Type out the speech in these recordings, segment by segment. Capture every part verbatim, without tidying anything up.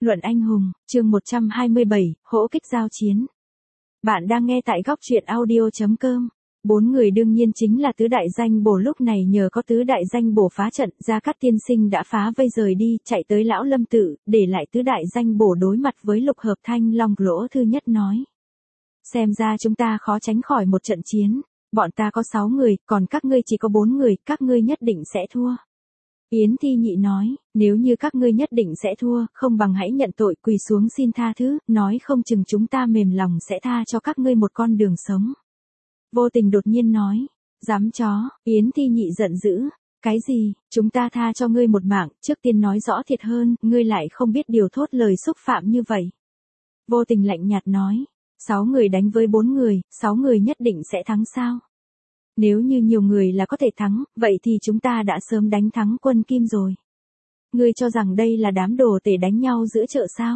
Luận anh hùng, chương một trăm hai mươi bảy, hỗ kích giao chiến. Bạn đang nghe tại góc truyện audio chấm com. Bốn người đương nhiên chính là tứ đại danh bổ, lúc này nhờ có tứ đại danh bổ phá trận, Gia Cát tiên sinh đã phá vây rời đi, chạy tới lão Lâm tự, để lại tứ đại danh bổ đối mặt với lục hợp thanh long. Lỗ Thư Nhất nói: xem ra chúng ta khó tránh khỏi một trận chiến, bọn ta có sáu người, còn các ngươi chỉ có bốn người, các ngươi nhất định sẽ thua. Yến Thi Nhị nói: nếu như các ngươi nhất định sẽ thua, không bằng hãy nhận tội, quỳ xuống xin tha thứ, nói không chừng chúng ta mềm lòng sẽ tha cho các ngươi một con đường sống. Vô Tình đột nhiên nói: dám chó. Yến Thi Nhị giận dữ: cái gì, chúng ta tha cho ngươi một mạng, trước tiên nói rõ thiệt hơn, ngươi lại không biết điều thốt lời xúc phạm như vậy. Vô Tình lạnh nhạt nói: sáu người đánh với bốn người, sáu người nhất định sẽ thắng sao? Nếu như nhiều người là có thể thắng, vậy thì chúng ta đã sớm đánh thắng Quân Kim rồi. Ngươi cho rằng đây là đám đồ tể đánh nhau giữa chợ sao?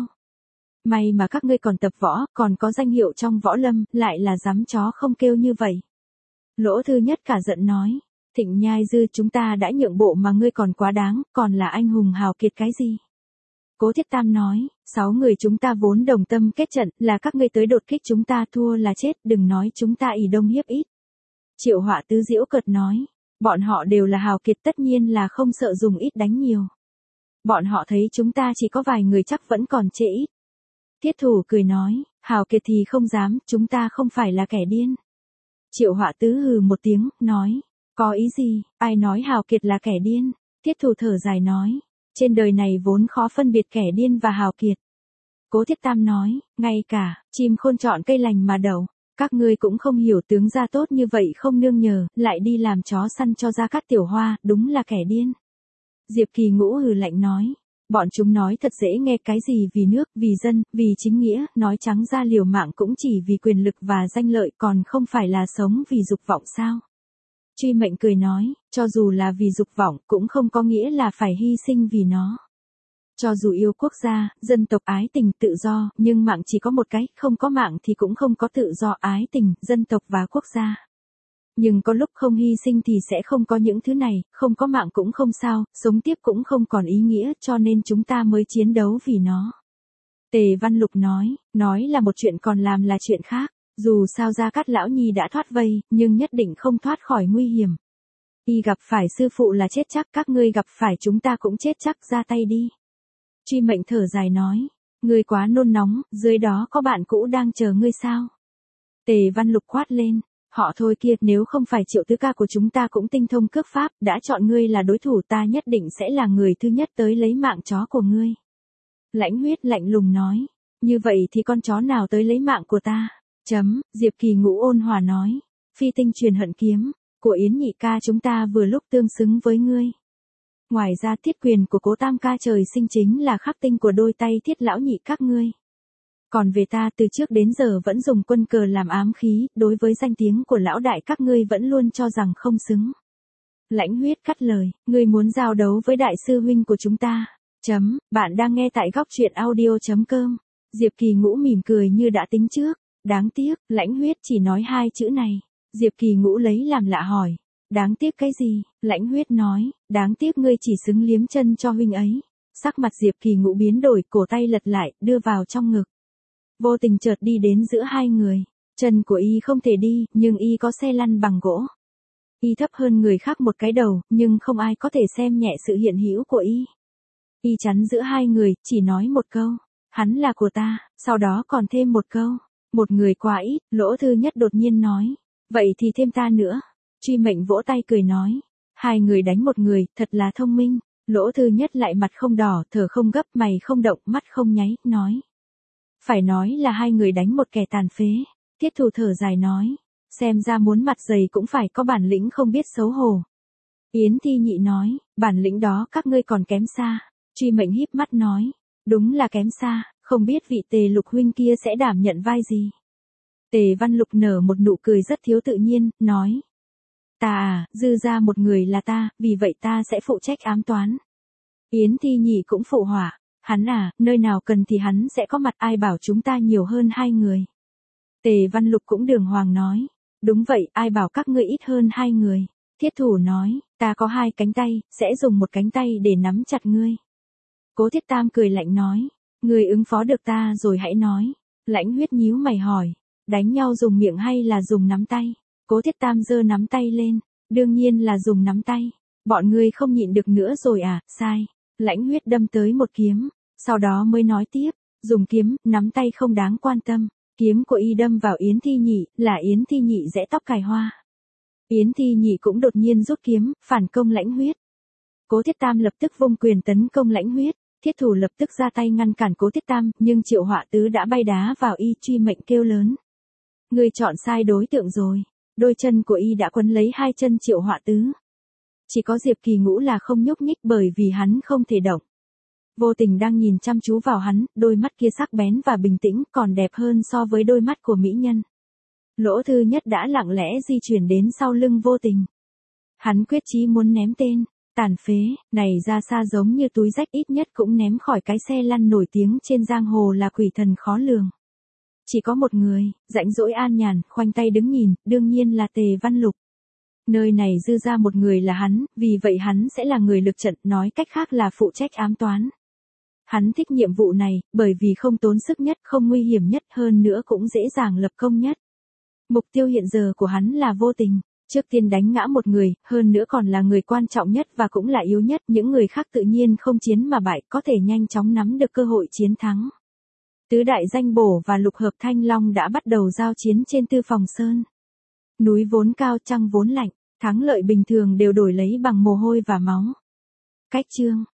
May mà các ngươi còn tập võ, còn có danh hiệu trong võ lâm, lại là dám chó không kêu như vậy. Lỗ Thư Nhất cả giận nói: Thịnh Nhai Dư, chúng ta đã nhượng bộ mà ngươi còn quá đáng, còn là anh hùng hào kiệt cái gì? Cố Thiết Tam nói: sáu người chúng ta vốn đồng tâm kết trận, là các ngươi tới đột kích chúng ta, thua là chết, đừng nói chúng ta ỷ đông hiếp ít. Triệu Họa Tứ giễu cợt nói: bọn họ đều là hào kiệt, tất nhiên là không sợ dùng ít đánh nhiều. Bọn họ thấy chúng ta chỉ có vài người chắc vẫn còn trễ ít. Thiết Thủ cười nói: hào kiệt thì không dám, chúng ta không phải là kẻ điên. Triệu Họa Tứ hừ một tiếng, nói: có ý gì, ai nói hào kiệt là kẻ điên? Thiết Thủ thở dài nói: trên đời này vốn khó phân biệt kẻ điên và hào kiệt. Cố Thiết Tam nói: ngay cả chim khôn chọn cây lành mà đậu. Các ngươi cũng không hiểu, tướng gia tốt như vậy không nương nhờ, lại đi làm chó săn cho Gia Cát Tiểu Hoa, đúng là kẻ điên. Diệp Kỳ Ngũ hừ lạnh nói: bọn chúng nói thật dễ nghe, cái gì vì nước, vì dân, vì chính nghĩa, nói trắng ra liều mạng cũng chỉ vì quyền lực và danh lợi, còn không phải là sống vì dục vọng sao? Truy Mệnh cười nói: cho dù là vì dục vọng, cũng không có nghĩa là phải hy sinh vì nó. Cho dù yêu quốc gia, dân tộc, ái tình, tự do, nhưng mạng chỉ có một cái, không có mạng thì cũng không có tự do, ái tình, dân tộc và quốc gia. Nhưng có lúc không hy sinh thì sẽ không có những thứ này, không có mạng cũng không sao, sống tiếp cũng không còn ý nghĩa, cho nên chúng ta mới chiến đấu vì nó. Tề Văn Lục nói: nói là một chuyện còn làm là chuyện khác, dù sao Gia Cát lão nhi đã thoát vây, nhưng nhất định không thoát khỏi nguy hiểm. Y gặp phải sư phụ là chết chắc, các ngươi gặp phải chúng ta cũng chết chắc, ra tay đi. Truy Mệnh thở dài nói: ngươi quá nôn nóng, dưới đó có bạn cũ đang chờ ngươi sao? Tề Văn Lục quát lên: họ thôi kia, nếu không phải Triệu tứ ca của chúng ta cũng tinh thông cước pháp, đã chọn ngươi là đối thủ, ta nhất định sẽ là người thứ nhất tới lấy mạng chó của ngươi. Lãnh Huyết lạnh lùng nói: như vậy thì con chó nào tới lấy mạng của ta? Chấm. Diệp Kỳ Ngũ ôn hòa nói: phi tinh truyền hận kiếm của Yến nhị ca chúng ta vừa lúc tương xứng với ngươi. Ngoài ra thiết quyền của Cố Tam ca trời sinh chính là khắc tinh của đôi tay Thiết lão nhị các ngươi. Còn về ta, từ trước đến giờ vẫn dùng quân cờ làm ám khí, đối với danh tiếng của lão đại các ngươi vẫn luôn cho rằng không xứng. Lãnh Huyết cắt lời: ngươi muốn giao đấu với đại sư huynh của chúng ta. Chấm. Bạn đang nghe tại góc truyện audio chấm com. Diệp Kỳ Ngũ mỉm cười như đã tính trước. Đáng tiếc. Lãnh Huyết chỉ nói hai chữ này. Diệp Kỳ Ngũ lấy làm lạ hỏi: đáng tiếc cái gì? Lãnh Huyết nói: đáng tiếc ngươi chỉ xứng liếm chân cho huynh ấy. Sắc mặt Diệp Kỳ Ngũ biến đổi, cổ tay lật lại, đưa vào trong ngực. Vô Tình chợt đi đến giữa hai người. Chân của y không thể đi, nhưng y có xe lăn bằng gỗ. Y thấp hơn người khác một cái đầu, nhưng không ai có thể xem nhẹ sự hiện hữu của y. Y chắn giữa hai người, chỉ nói một câu: hắn là của ta, sau đó còn thêm một câu: một người quá ít. Lỗ Thư Nhất đột nhiên nói: vậy thì thêm ta nữa. Truy Mệnh vỗ tay cười nói: hai người đánh một người, thật là thông minh. Lỗ Thư Nhất lại mặt không đỏ, thở không gấp, mày không động, mắt không nháy, nói: phải nói là hai người đánh một kẻ tàn phế. Thiết Thủ thở dài nói: xem ra muốn mặt dày cũng phải có bản lĩnh, không biết xấu hổ. Yến Thi Nhị nói: bản lĩnh đó các ngươi còn kém xa. Truy Mệnh híp mắt nói: đúng là kém xa, không biết vị Tề Lục huynh kia sẽ đảm nhận vai gì. Tề Văn Lục nở một nụ cười rất thiếu tự nhiên, nói: ta à, dư ra một người là ta, vì vậy ta sẽ phụ trách ám toán. Yến Thi Nhị cũng phụ họa: hắn à, nơi nào cần thì hắn sẽ có mặt, ai bảo chúng ta nhiều hơn hai người. Tề Văn Lục cũng đường hoàng nói: đúng vậy, ai bảo các ngươi ít hơn hai người. Thiết Thủ nói: ta có hai cánh tay, sẽ dùng một cánh tay để nắm chặt ngươi. Cố Thiết Tam cười lạnh nói: Người ứng phó được ta rồi hãy nói. Lãnh Huyết nhíu mày hỏi. Đánh nhau dùng miệng hay là dùng nắm tay? Cố Thiết Tam giơ nắm tay lên. Đương nhiên là dùng nắm tay. Bọn ngươi không nhịn được nữa rồi à? Sai. Lãnh Huyết đâm tới một kiếm. Sau đó mới nói tiếp. Dùng kiếm, nắm tay không đáng quan tâm. Kiếm của y đâm vào Yến Thi Nhị, là Yến Thi Nhị rẽ tóc cài hoa. Yến Thi Nhị cũng đột nhiên rút kiếm, phản công Lãnh Huyết. Cố Thiết Tam lập tức vung quyền tấn công Lãnh Huyết. Thiết thủ lập tức ra tay ngăn cản Cố Thiết Tam, nhưng Triệu Họa Tứ đã bay đá vào y, truy mệnh kêu lớn. Ngươi chọn sai đối tượng rồi. Đôi chân của y đã quấn lấy hai chân Triệu Họa Tứ. Chỉ có Diệp Kỳ Ngũ là không nhúc nhích bởi vì hắn không thể động. Vô Tình đang nhìn chăm chú vào hắn, đôi mắt kia sắc bén và bình tĩnh, còn đẹp hơn so với đôi mắt của mỹ nhân. Lỗ Thư Nhất đã lặng lẽ di chuyển đến sau lưng Vô Tình. Hắn quyết chí muốn ném tên tàn phế này ra xa, giống như túi rách, ít nhất cũng ném khỏi cái xe lăn nổi tiếng trên giang hồ là quỷ thần khó lường. Chỉ có một người, rãnh rỗi an nhàn, khoanh tay đứng nhìn, đương nhiên là Tề Văn Lục. Nơi này dư ra một người là hắn, vì vậy hắn sẽ là người lực trận, nói cách khác là phụ trách ám toán. Hắn thích nhiệm vụ này, bởi vì không tốn sức nhất, không nguy hiểm nhất, hơn nữa cũng dễ dàng lập công nhất. Mục tiêu hiện giờ của hắn là Vô Tình. Trước tiên đánh ngã một người, hơn nữa còn là người quan trọng nhất và cũng là yếu nhất, những người khác tự nhiên không chiến mà bại, có thể nhanh chóng nắm được cơ hội chiến thắng. Tứ đại danh bổ và lục hợp thanh long đã bắt đầu giao chiến trên Tư Phòng Sơn. Núi vốn cao, trăng vốn lạnh, thắng lợi bình thường đều đổi lấy bằng mồ hôi và máu. Cách chương